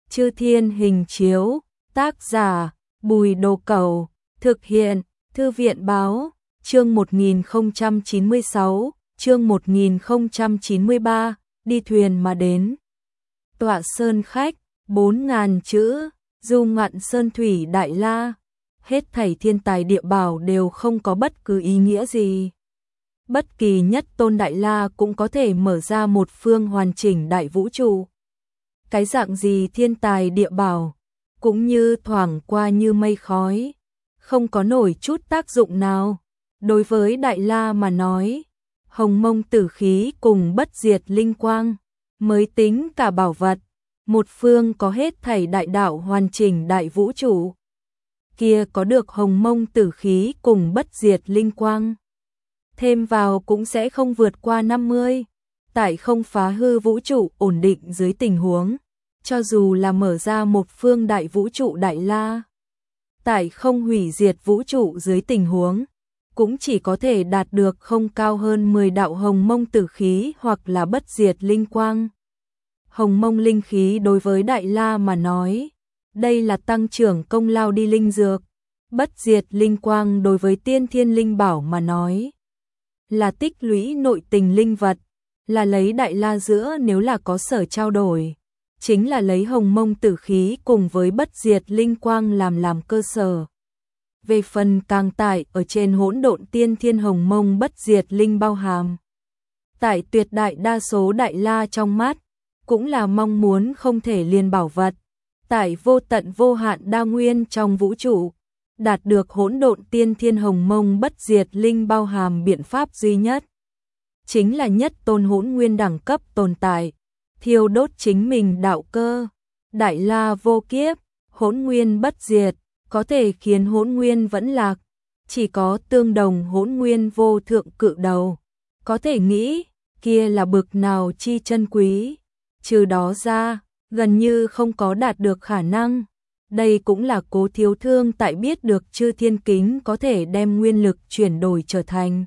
Chư Thiên Hình Chiếu, tác giả Bùi Đồ Cẩu, thực hiện Thư viện Báo, chương 1096, chương 1093, đi thuyền mà đến. Tọa sơn khách, 4.000 chữ, du ngạn sơn thủy đại la, hết thảy thiên tài địa bảo đều không có bất cứ ý nghĩa gì. Bất kỳ nhất tôn đại la cũng có thể mở ra một phương hoàn chỉnh đại vũ trụ. Cái dạng gì thiên tài địa bảo, cũng như thoảng qua như mây khói, không có nổi chút tác dụng nào. Đối với đại la mà nói, hồng mông tử khí cùng bất diệt linh quang, mới tính cả bảo vật. Một phương có hết thảy đại đạo hoàn chỉnh đại vũ trụ, kia có được hồng mông tử khí cùng bất diệt linh quang, thêm vào cũng sẽ không vượt qua 50. Tại không phá hư vũ trụ ổn định dưới tình huống, cho dù là mở ra một phương đại vũ trụ đại la, tại không hủy diệt vũ trụ dưới tình huống, cũng chỉ có thể đạt được không cao hơn 10 đạo hồng mông tử khí hoặc là bất diệt linh quang. Hồng mông linh khí đối với đại la mà nói, đây là tăng trưởng công lao đi linh dược. Bất diệt linh quang đối với tiên thiên linh bảo mà nói, là tích lũy nội tình linh vật, là lấy đại la giữa nếu là có sở trao đổi, chính là lấy hồng mông tử khí cùng với bất diệt linh quang làm cơ sở. Về phần càng tại ở trên hỗn độn tiên thiên hồng mông bất diệt linh bao hàm, tại tuyệt đại đa số đại la trong mắt, cũng là mong muốn không thể liên bảo vật. Tại vô tận vô hạn đa nguyên trong vũ trụ, đạt được hỗn độn tiên thiên hồng mông bất diệt linh bao hàm biện pháp duy nhất, chính là nhất tôn hỗn nguyên đẳng cấp tồn tại, thiêu đốt chính mình đạo cơ. Đại la vô kiếp, hỗn nguyên bất diệt, có thể khiến hỗn nguyên vẫn lạc, chỉ có tương đồng hỗn nguyên vô thượng cự đầu, có thể nghĩ, kia là bực nào chi chân quý. Trừ đó ra, gần như không có đạt được khả năng. Đây cũng là Cố Thiếu Thương tại biết được Chư Thiên Kính có thể đem nguyên lực chuyển đổi trở thành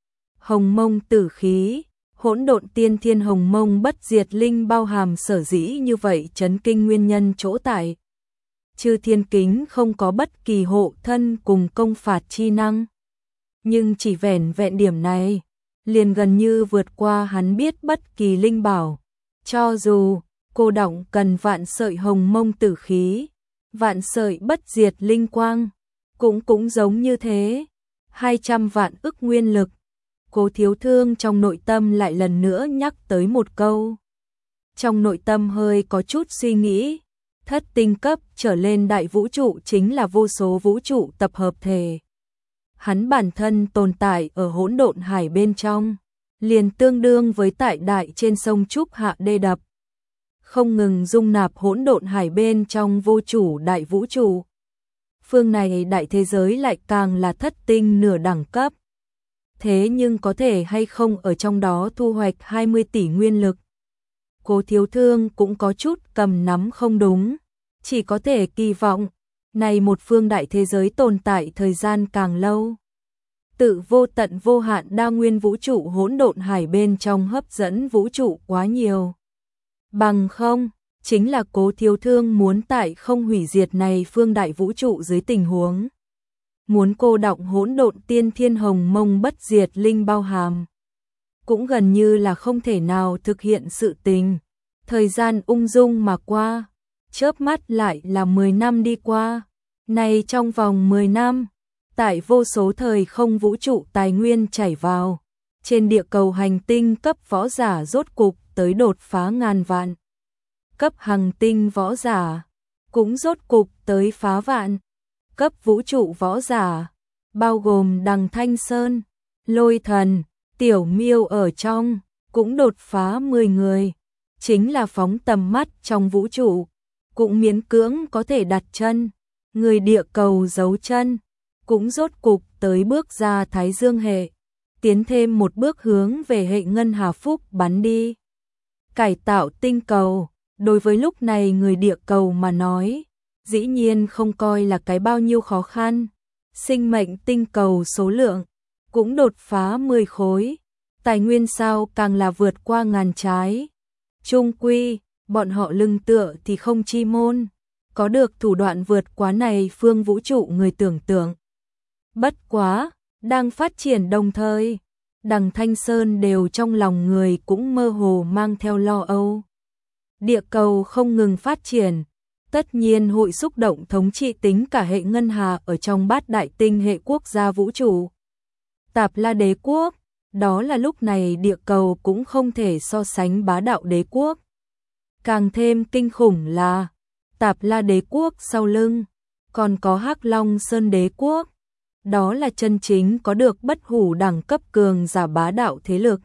hồng mông tử khí, hỗn độn tiên thiên hồng mông bất diệt linh bao hàm sở dĩ như vậy chấn kinh nguyên nhân chỗ tại. Chư Thiên Kính không có bất kỳ hộ thân cùng công phạt chi năng, nhưng chỉ vẻn vẹn điểm này, liền gần như vượt qua hắn biết bất kỳ linh bảo. Cho dù cô đọng cần vạn sợi hồng mông tử khí, vạn sợi bất diệt linh quang, cũng giống như thế, 200 vạn ức nguyên lực. Cố Thiếu Thương trong nội tâm lại lần nữa nhắc tới một câu. Trong nội tâm hơi có chút suy nghĩ, thất tinh cấp trở lên đại vũ trụ chính là vô số vũ trụ tập hợp thể. Hắn bản thân tồn tại ở hỗn độn hải bên trong, liền tương đương với tại đại trên sông Trúc Hạ đê đập, không ngừng dung nạp hỗn độn hải bên trong vô chủ đại vũ trụ. Phương này đại thế giới lại càng là thất tinh nửa đẳng cấp. Thế nhưng có thể hay không ở trong đó thu hoạch 20 tỷ nguyên lực? Cố Thiếu Thương cũng có chút cầm nắm không đúng, chỉ có thể kỳ vọng, này một phương đại thế giới tồn tại thời gian càng lâu, tự vô tận vô hạn đa nguyên vũ trụ hỗn độn hải bên trong hấp dẫn vũ trụ quá nhiều. Bằng không, chính là Cố Thiếu Thương muốn tại không hủy diệt này phương đại vũ trụ dưới tình huống, muốn cô đọng hỗn độn tiên thiên hồng mông bất diệt linh bao hàm, cũng gần như là không thể nào thực hiện sự tình. Thời gian ung dung mà qua, chớp mắt lại là 10 năm đi qua. Này trong vòng 10 năm, tại vô số thời không vũ trụ tài nguyên chảy vào, trên địa cầu hành tinh cấp võ giả rốt cục tới đột phá ngàn vạn. Cấp hành tinh võ giả cũng rốt cục tới phá vạn. Cấp vũ trụ võ giả, bao gồm Đằng Thanh Sơn, Lôi Thần, Tiểu Miêu ở trong, cũng đột phá 10 người. Chính là phóng tầm mắt trong vũ trụ, cũng miễn cưỡng có thể đặt chân. Người địa cầu giấu chân, cũng rốt cục tới bước ra Thái Dương hệ, tiến thêm một bước hướng về hệ Ngân Hà Phúc bắn đi. Cải tạo tinh cầu, đối với lúc này người địa cầu mà nói, dĩ nhiên không coi là cái bao nhiêu khó khăn. Sinh mệnh tinh cầu số lượng cũng đột phá 10 khối, tài nguyên sao càng là vượt qua ngàn trái. Chung quy, bọn họ lưng tựa thì không chi môn, có được thủ đoạn vượt quá này phương vũ trụ người tưởng tượng. Bất quá, đang phát triển đồng thời, Đằng Thanh Sơn đều trong lòng người cũng mơ hồ mang theo lo âu. Địa cầu không ngừng phát triển, tất nhiên hội xúc động thống trị tính cả hệ ngân hà ở trong bát đại tinh hệ quốc gia vũ trụ. Tạp La đế quốc, đó là lúc này địa cầu cũng không thể so sánh bá đạo đế quốc. Càng thêm kinh khủng là Tạp La đế quốc sau lưng còn có Hắc Long Sơn đế quốc, đó là chân chính có được bất hủ đẳng cấp cường giả bá đạo thế lực.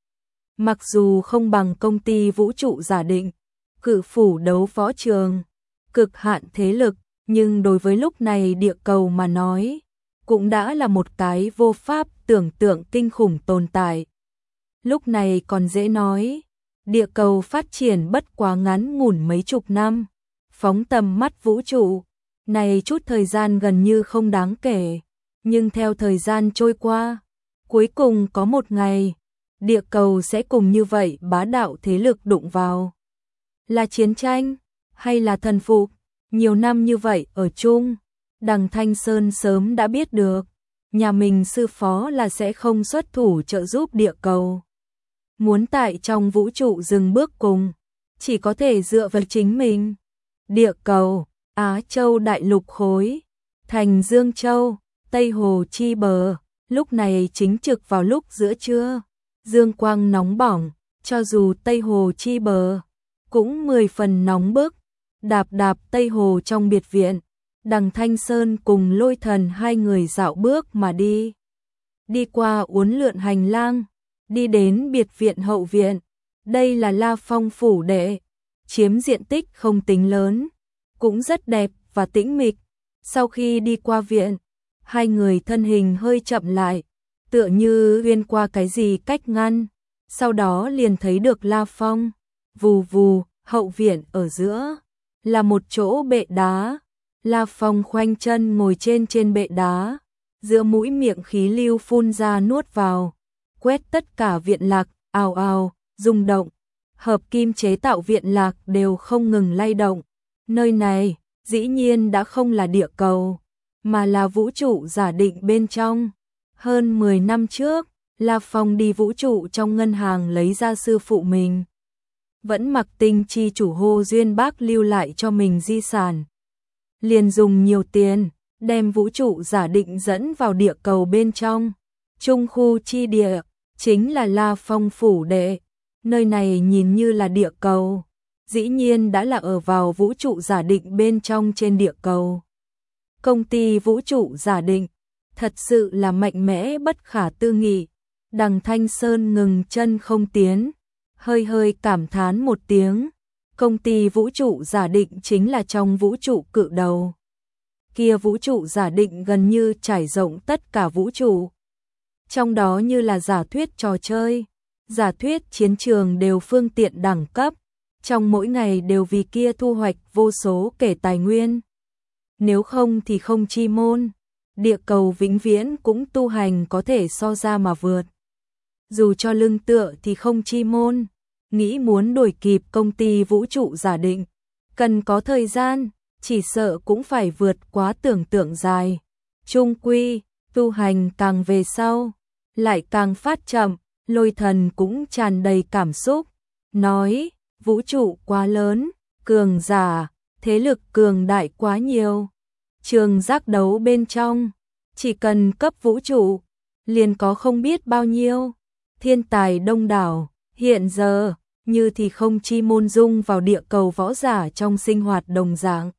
Mặc dù không bằng công ty vũ trụ giả định, cự phủ đấu võ trường, cực hạn thế lực, nhưng đối với lúc này địa cầu mà nói, cũng đã là một cái vô pháp tưởng tượng kinh khủng tồn tại. Lúc này còn dễ nói, địa cầu phát triển bất quá ngắn ngủn mấy chục năm, phóng tầm mắt vũ trụ, này chút thời gian gần như không đáng kể, nhưng theo thời gian trôi qua, cuối cùng có một ngày, địa cầu sẽ cùng như vậy bá đạo thế lực đụng vào. Là chiến tranh, hay là thần phục, nhiều năm như vậy ở chung, Đằng Thanh Sơn sớm đã biết được, nhà mình sư phó là sẽ không xuất thủ trợ giúp địa cầu. Muốn tại trong vũ trụ dừng bước cùng, chỉ có thể dựa vào chính mình. Địa cầu, Á Châu đại lục khối, thành Dương Châu, Tây Hồ chi bờ, lúc này chính trực vào lúc giữa trưa, dương quang nóng bỏng, cho dù Tây Hồ chi bờ, cũng 10 phần nóng bức. Đạp đạp Tây Hồ trong biệt viện, Đằng Thanh Sơn cùng Lôi Thần hai người dạo bước mà đi. Đi qua uốn lượn hành lang, đi đến biệt viện hậu viện, đây là La Phong phủ đệ, chiếm diện tích không tính lớn, cũng rất đẹp và tĩnh mịch. Sau khi đi qua viện, hai người thân hình hơi chậm lại, tựa như uyên qua cái gì cách ngăn, sau đó liền thấy được La Phong. Vù vù, hậu viện ở giữa là một chỗ bệ đá, La Phong khoanh chân ngồi trên bệ đá, giữa mũi miệng khí lưu phun ra nuốt vào, quét tất cả viện lạc, ào ào, rung động, hợp kim chế tạo viện lạc đều không ngừng lay động. Nơi này, dĩ nhiên đã không là địa cầu, mà là vũ trụ giả định bên trong. Hơn 10 năm trước, La Phong đi vũ trụ trong ngân hàng lấy ra sư phụ mình. Vẫn mặc tinh chi chủ Hồ Duyên Bác lưu lại cho mình di sản. Liền dùng nhiều tiền, đem vũ trụ giả định dẫn vào địa cầu bên trong. Trung khu chi địa, chính là La Phong phủ đệ. Nơi này nhìn như là địa cầu, dĩ nhiên đã là ở vào vũ trụ giả định bên trong trên địa cầu. Công ty vũ trụ giả định, thật sự là mạnh mẽ bất khả tư nghị. Đằng Thanh Sơn ngừng chân không tiến, hơi hơi cảm thán một tiếng. Công ty vũ trụ giả định chính là trong vũ trụ cự đầu. Kia vũ trụ giả định gần như trải rộng tất cả vũ trụ. Trong đó như là giả thuyết trò chơi, giả thuyết chiến trường đều phương tiện đẳng cấp, trong mỗi ngày đều vì kia thu hoạch vô số kể tài nguyên. Nếu không thì không chi môn, địa cầu vĩnh viễn cũng tu hành có thể so ra mà vượt. Dù cho lưng tựa thì không chi môn, nghĩ muốn đuổi kịp công ty vũ trụ giả định, cần có thời gian, chỉ sợ cũng phải vượt quá tưởng tượng dài. Chung quy, tu hành càng về sau, lại càng phát chậm. Lôi Thần cũng tràn đầy cảm xúc, nói, vũ trụ quá lớn, cường giả, thế lực cường đại quá nhiều. Trường giác đấu bên trong, chỉ cần cấp vũ trụ, liền có không biết bao nhiêu. Thiên tài đông đảo, hiện giờ, như thì không chi môn dung vào địa cầu võ giả trong sinh hoạt đồng dạng.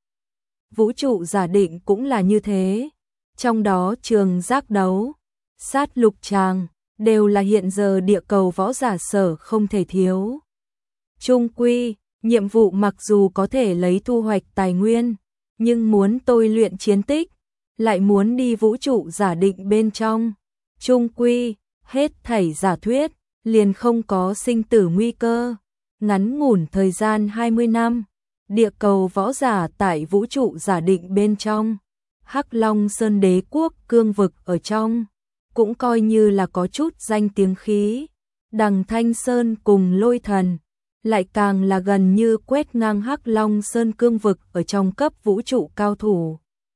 Vũ trụ giả định cũng là như thế. Trong đó trường giác đấu, sát lục tràng, đều là hiện giờ địa cầu võ giả sở không thể thiếu. Chung quy, nhiệm vụ mặc dù có thể lấy thu hoạch tài nguyên, nhưng muốn tôi luyện chiến tích, lại muốn đi vũ trụ giả định bên trong. Chung quy, hết thảy giả thuyết, liền không có sinh tử nguy cơ. Ngắn ngủn thời gian 20 năm, địa cầu võ giả tại vũ trụ giả định bên trong, Hắc Long Sơn đế quốc cương vực ở trong, cũng coi như là có chút danh tiếng khí. Đằng Thanh Sơn cùng Lôi Thần, lại càng là gần như quét ngang Hắc Long Sơn cương vực ở trong cấp vũ trụ cao thủ.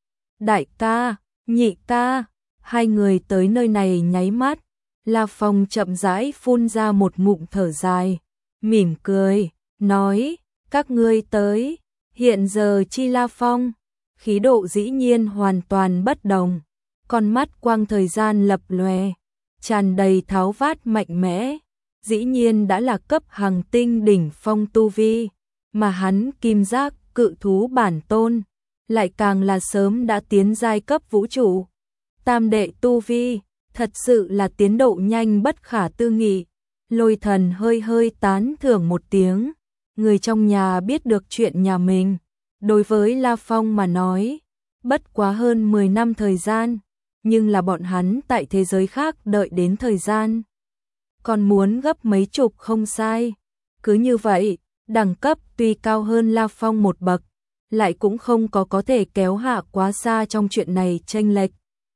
Đại ca, nhị ca, hai người tới nơi này nháy mắt, La Phong chậm rãi phun ra một ngụm thở dài, mỉm cười, nói, các ngươi tới, hiện giờ chi La Phong, khí độ dĩ nhiên hoàn toàn bất đồng, con mắt quang thời gian lập lòe, tràn đầy tháo vát mạnh mẽ, dĩ nhiên đã là cấp hàng tinh đỉnh phong tu vi, mà hắn kim giác cự thú bản tôn, lại càng là sớm đã tiến giai cấp vũ trụ. Tam đệ tu vi, thật sự là tiến độ nhanh bất khả tư nghị. Lôi Thần hơi hơi tán thưởng một tiếng, người trong nhà biết được chuyện nhà mình. Đối với La Phong mà nói, bất quá hơn 10 năm thời gian, nhưng là bọn hắn tại thế giới khác đợi đến thời gian. Còn muốn gấp mấy chục không sai. Cứ như vậy, đẳng cấp tuy cao hơn La Phong một bậc, lại cũng không có thể kéo hạ quá xa trong chuyện này chênh lệch.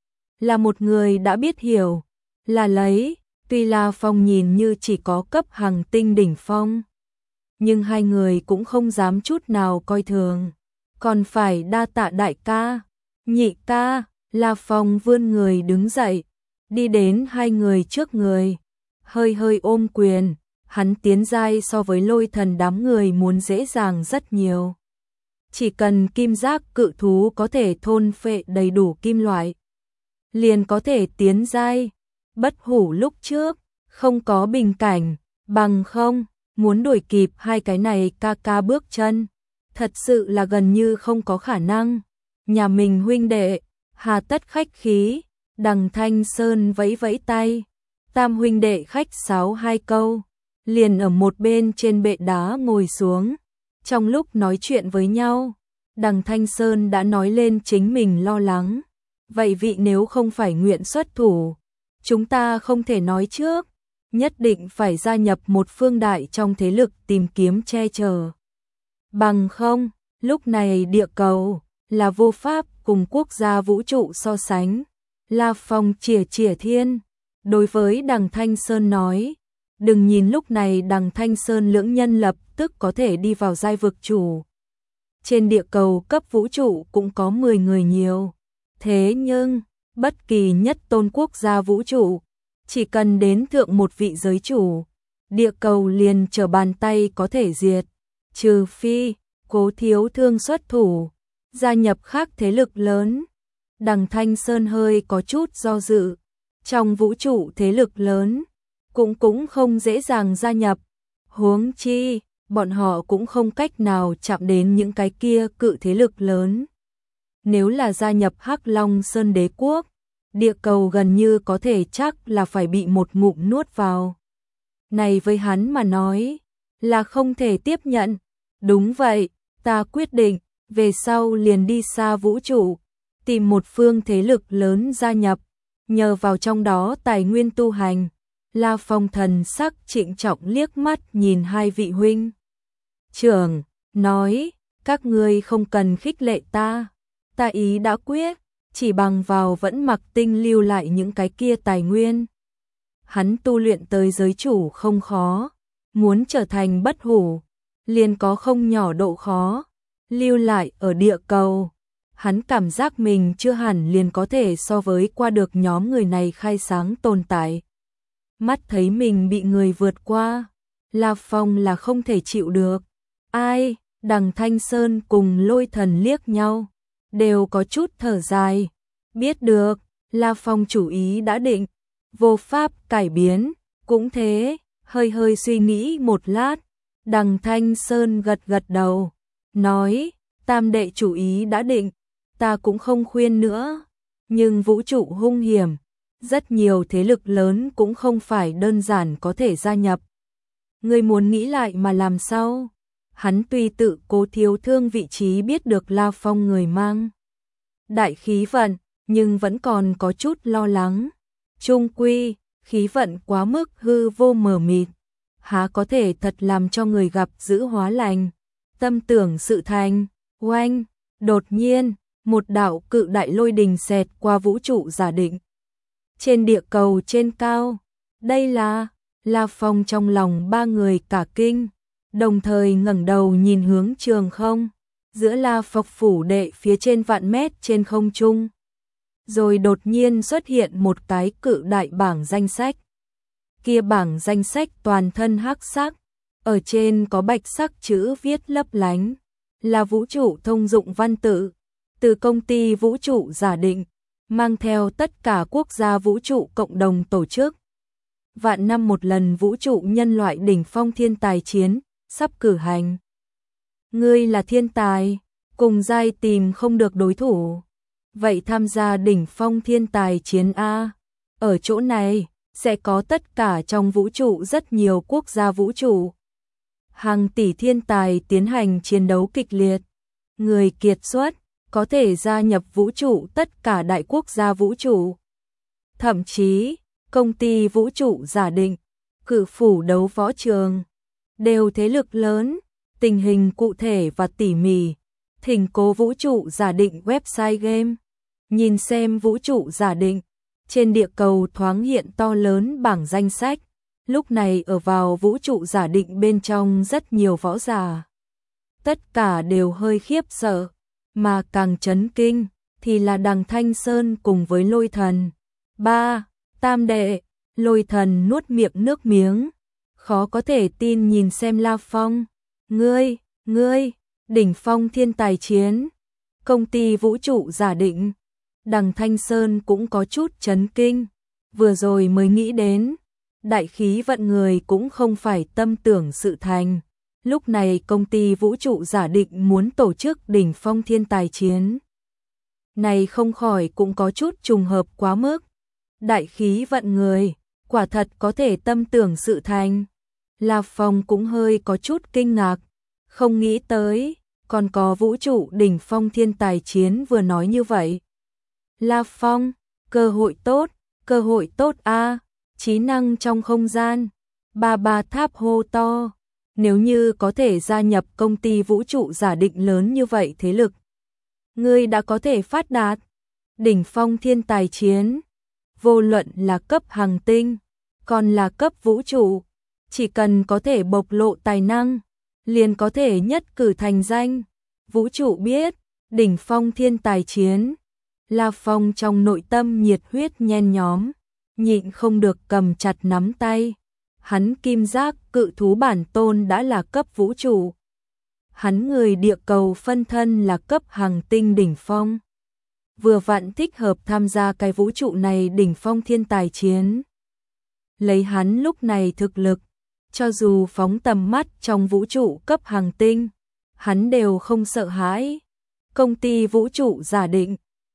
Là một người đã biết hiểu, là lấy, tuy La Phong nhìn như chỉ có cấp hàng tinh đỉnh phong, nhưng hai người cũng không dám chút nào coi thường, còn phải đa tạ đại ca, nhị ca. La Phong vươn người đứng dậy, đi đến hai người trước người, hơi hơi ôm quyền, hắn tiến giai so với Lôi Thần đám người muốn dễ dàng rất nhiều. Chỉ cần kim giác cự thú có thể thôn phệ đầy đủ kim loại, liền có thể tiến giai. Bất hủ lúc trước, không có bình cảnh, bằng không, muốn đuổi kịp hai cái này ca ca bước chân, thật sự là gần như không có khả năng. Nhà mình huynh đệ, hà tất khách khí, Đằng Thanh Sơn vẫy vẫy tay, tam huynh đệ khách sáo hai câu, liền ở một bên trên bệ đá ngồi xuống. Trong lúc nói chuyện với nhau, Đằng Thanh Sơn đã nói lên chính mình lo lắng. Vậy vị nếu không phải nguyện xuất thủ, chúng ta không thể nói trước, nhất định phải gia nhập một phương đại trong thế lực tìm kiếm che chở. Bằng không, lúc này địa cầu là vô pháp cùng quốc gia vũ trụ so sánh. La Phong chìa chìa thiên, đối với Đằng Thanh Sơn nói, đừng nhìn lúc này Đằng Thanh Sơn lưỡng nhân lập tức có thể đi vào giai vực chủ. Trên địa cầu cấp vũ trụ cũng có 10 người nhiều. Thế nhưng, bất kỳ nhất tôn quốc gia vũ trụ, chỉ cần đến thượng một vị giới chủ, địa cầu liền trở bàn tay có thể diệt, trừ phi, Cố Thiếu Thương xuất thủ, gia nhập khác thế lực lớn. Đằng Thanh Sơn hơi có chút do dự, trong vũ trụ thế lực lớn, cũng không dễ dàng gia nhập, huống chi, bọn họ cũng không cách nào chạm đến những cái kia cự thế lực lớn. Nếu là gia nhập Hắc Long Sơn Đế quốc, địa cầu gần như có thể chắc là phải bị một ngụm nuốt vào. Này với hắn mà nói, là không thể tiếp nhận. Đúng vậy, ta quyết định, về sau liền đi xa vũ trụ, tìm một phương thế lực lớn gia nhập, nhờ vào trong đó tài nguyên tu hành. La Phong thần sắc trịnh trọng liếc mắt nhìn hai vị huynh trưởng, nói, các ngươi không cần khích lệ ta. Ta ý đã quyết, chỉ bằng vào vẫn mặc tinh lưu lại những cái kia tài nguyên. Hắn tu luyện tới giới chủ không khó, muốn trở thành bất hủ, liền có không nhỏ độ khó, lưu lại ở địa cầu. Hắn cảm giác mình chưa hẳn liền có thể so với qua được nhóm người này khai sáng tồn tại. Mắt thấy mình bị người vượt qua, La Phong là không thể chịu được. Ai, Đằng Thanh Sơn cùng Lôi Thần liếc nhau, đều có chút thở dài. Biết được, La Phong chủ ý đã định, vô pháp cải biến, cũng thế, hơi hơi suy nghĩ một lát, Đằng Thanh Sơn gật gật đầu, nói, tam đệ chủ ý đã định, ta cũng không khuyên nữa, nhưng vũ trụ hung hiểm, rất nhiều thế lực lớn cũng không phải đơn giản có thể gia nhập. Ngươi muốn nghĩ lại mà làm sao? Hắn tuy tự Cố Thiếu Thương vị trí biết được La Phong người mang đại khí vận, nhưng vẫn còn có chút lo lắng. Chung quy, khí vận quá mức hư vô mờ mịt, há có thể thật làm cho người gặp giữ hóa lành. Tâm tưởng sự thành, oanh, đột nhiên, một đạo cự đại lôi đình xẹt qua vũ trụ giả định. Trên địa cầu trên cao, đây là La Phong trong lòng ba người cả kinh, đồng thời ngẩng đầu nhìn hướng trường không, giữa La Phộc phủ đệ phía trên vạn mét trên không trung. Rồi đột nhiên xuất hiện một cái cự đại bảng danh sách. Kia bảng danh sách toàn thân hắc sắc, ở trên có bạch sắc chữ viết lấp lánh, là vũ trụ thông dụng văn tự, từ công ty vũ trụ giả định, mang theo tất cả quốc gia vũ trụ cộng đồng tổ chức. Vạn năm một lần vũ trụ nhân loại đỉnh phong thiên tài chiến, sắp cử hành. Ngươi là thiên tài, cùng giai tìm không được đối thủ. Vậy tham gia đỉnh phong thiên tài chiến A. Ở chỗ này, sẽ có tất cả trong vũ trụ rất nhiều quốc gia vũ trụ. Hàng tỷ thiên tài tiến hành chiến đấu kịch liệt. Người kiệt xuất, có thể gia nhập vũ trụ tất cả đại quốc gia vũ trụ. Thậm chí, công ty vũ trụ giả định, cử phủ đấu võ trường, đều thế lực lớn, tình hình cụ thể và tỉ mỉ. Thỉnh cố vũ trụ giả định website game. Nhìn xem vũ trụ giả định, trên địa cầu thoáng hiện to lớn bảng danh sách. Lúc này ở vào vũ trụ giả định bên trong rất nhiều võ giả. Tất cả đều hơi khiếp sợ, mà càng chấn kinh thì là Đằng Thanh Sơn cùng với Lôi Thần. Tam đệ, Lôi Thần nuốt miệng nước miếng, khó có thể tin nhìn xem La Phong. Ngươi, đỉnh phong thiên tài chiến, công ty vũ trụ giả định. Đằng Thanh Sơn cũng có chút chấn kinh, vừa rồi mới nghĩ đến, đại khí vận người cũng không phải tâm tưởng sự thành. Lúc này công ty vũ trụ giả định muốn tổ chức đỉnh phong thiên tài chiến. Này không khỏi cũng có chút trùng hợp quá mức. Đại khí vận người, quả thật có thể tâm tưởng sự thành. La Phong cũng hơi có chút kinh ngạc, không nghĩ tới, còn có vũ trụ đỉnh phong thiên tài chiến vừa nói như vậy. La Phong, cơ hội tốt a, trí năng trong không gian. Ba tháp hô to, nếu như có thể gia nhập công ty vũ trụ giả định lớn như vậy thế lực, ngươi đã có thể phát đạt. Đỉnh phong thiên tài chiến, vô luận là cấp hành tinh, còn là cấp vũ trụ, chỉ cần có thể bộc lộ tài năng, liền có thể nhất cử thành danh. Vũ trụ biết, đỉnh phong thiên tài chiến. La Phong trong nội tâm nhiệt huyết nhen nhóm, nhịn không được cầm chặt nắm tay. Hắn kim giác cự thú bản tôn đã là cấp vũ trụ. Hắn người địa cầu phân thân là cấp hành tinh đỉnh phong. Vừa vặn thích hợp tham gia cái vũ trụ này đỉnh phong thiên tài chiến. Lấy hắn lúc này thực lực, cho dù phóng tầm mắt trong vũ trụ cấp hành tinh, hắn đều không sợ hãi. Công ty vũ trụ giả định,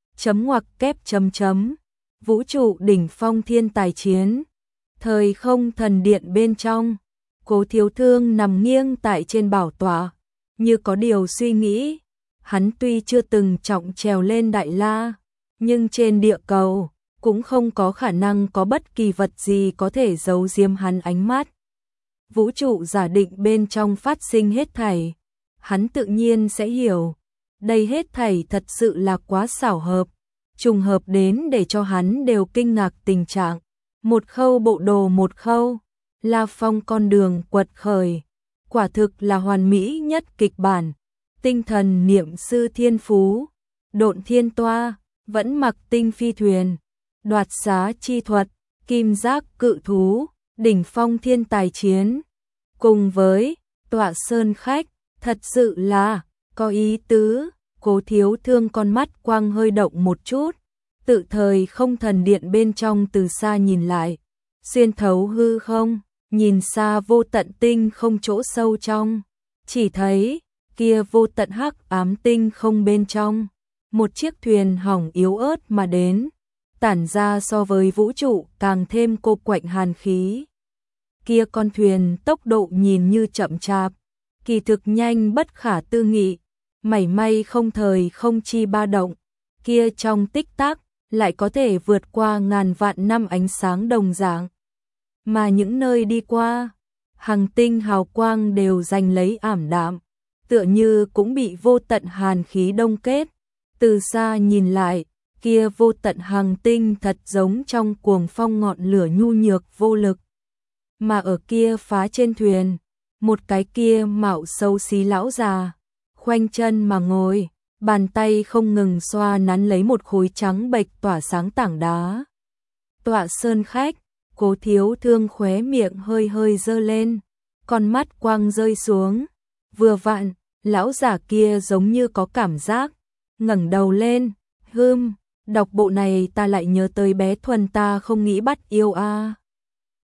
vũ trụ đỉnh phong thiên tài chiến. Thời không thần điện bên trong, Cố Thiếu Thương nằm nghiêng tại trên bảo tọa, như có điều suy nghĩ. Hắn tuy chưa từng trọng trèo lên Đại La, nhưng trên địa cầu cũng không có khả năng có bất kỳ vật gì có thể giấu giếm hắn ánh mắt. Vũ trụ giả định bên trong phát sinh hết thảy, hắn tự nhiên sẽ hiểu. Đây hết thảy thật sự là quá xảo hợp, trùng hợp đến để cho hắn đều kinh ngạc tình trạng. Một khâu bộ đồ một khâu, La Phong con đường quật khởi, quả thực là hoàn mỹ nhất kịch bản. Tinh thần niệm sư thiên phú, độn thiên toa, vẫn mặc tinh phi thuyền, đoạt xá chi thuật, kim giác cự thú, đỉnh phong thiên tài chiến. Cùng với tọa sơn khách, thật sự là có ý tứ. Cố Thiếu Thương con mắt quang hơi động một chút, tự thời không thần điện bên trong từ xa nhìn lại, xuyên thấu hư không, nhìn xa vô tận tinh không chỗ sâu trong, chỉ thấy kia vô tận hắc ám tinh không bên trong, một chiếc thuyền hỏng yếu ớt mà đến, tản ra so với vũ trụ càng thêm cô quạnh hàn khí. Kia con thuyền tốc độ nhìn như chậm chạp, kỳ thực nhanh bất khả tư nghị, mảy may không thời không chi ba động, kia trong tích tắc lại có thể vượt qua ngàn vạn năm ánh sáng đồng dạng. Mà những nơi đi qua, hành tinh hào quang đều giành lấy ảm đạm, tựa như cũng bị vô tận hàn khí đông kết. Từ xa nhìn lại, kia vô tận hành tinh thật giống trong cuồng phong ngọn lửa nhu nhược vô lực. Mà ở kia phá trên thuyền, một cái kia mạo xấu xí lão già, khoanh chân mà ngồi, bàn tay không ngừng xoa nắn lấy một khối trắng bệch tỏa sáng tảng đá. Tọa sơn khách, Cố Thiếu Thương khóe miệng hơi hơi giơ lên, con mắt quang rơi xuống, vừa vặn, lão giả kia giống như có cảm giác, ngẩng đầu lên, đọc bộ này ta lại nhớ tới bé Thuần ta không nghĩ bắt yêu a.